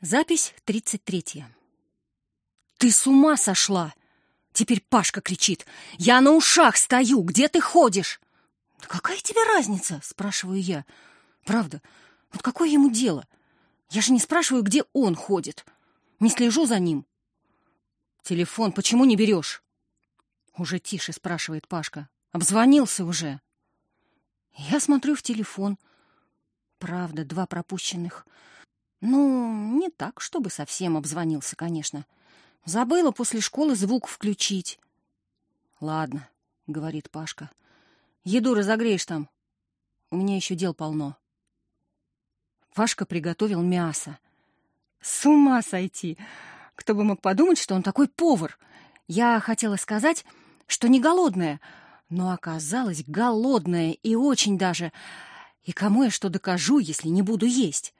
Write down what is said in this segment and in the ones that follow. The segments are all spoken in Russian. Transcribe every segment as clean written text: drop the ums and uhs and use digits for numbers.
Запись 33. «Ты с ума сошла!» Теперь Пашка кричит. «Я на ушах стою! Где ты ходишь?» «Да какая тебе разница?» — спрашиваю я. «Правда, вот какое ему дело? Я же не спрашиваю, где он ходит. Не слежу за ним». «Телефон почему не берешь?» Уже тише спрашивает Пашка. «Обзвонился уже». Я смотрю в телефон. Правда, 2 пропущенных. Ну, не так, чтобы совсем обзвонился, конечно. Забыла после школы звук включить. «Ладно», — говорит Пашка. «Еду разогреешь там. У меня еще дел полно». Пашка приготовил мясо. С ума сойти! Кто бы мог подумать, что он такой повар. Я хотела сказать, что не голодная, но оказалась голодная и очень даже. И кому я что докажу, если не буду есть?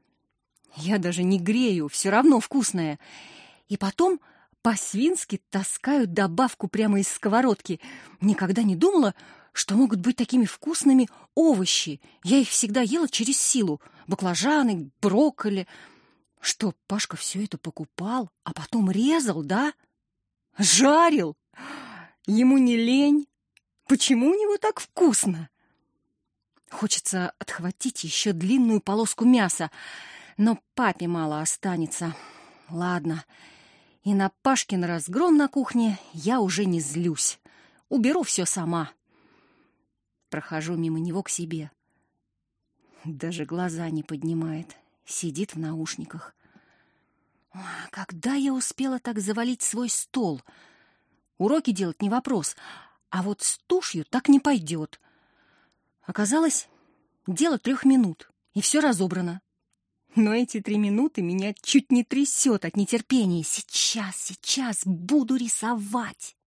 Я даже не грею, все равно вкусное. И потом по-свински таскают добавку прямо из сковородки. Никогда не думала, что могут быть такими вкусными овощи. Я их всегда ела через силу. Баклажаны, брокколи. Что, Пашка все это покупал, а потом резал, да? Жарил? Ему не лень? Почему у него так вкусно? Хочется отхватить еще длинную полоску мяса, но папе мало останется. Ладно, и на Пашкин разгром на кухне я уже не злюсь. Уберу все сама. Прохожу мимо него к себе. Даже глаза не поднимает. Сидит в наушниках. Когда я успела так завалить свой стол? Уроки делать не вопрос, а вот с тушью так не пойдет. Оказалось, дело 3 минут, и все разобрано. Но эти 3 минуты меня чуть не трясет от нетерпения. Сейчас буду рисовать.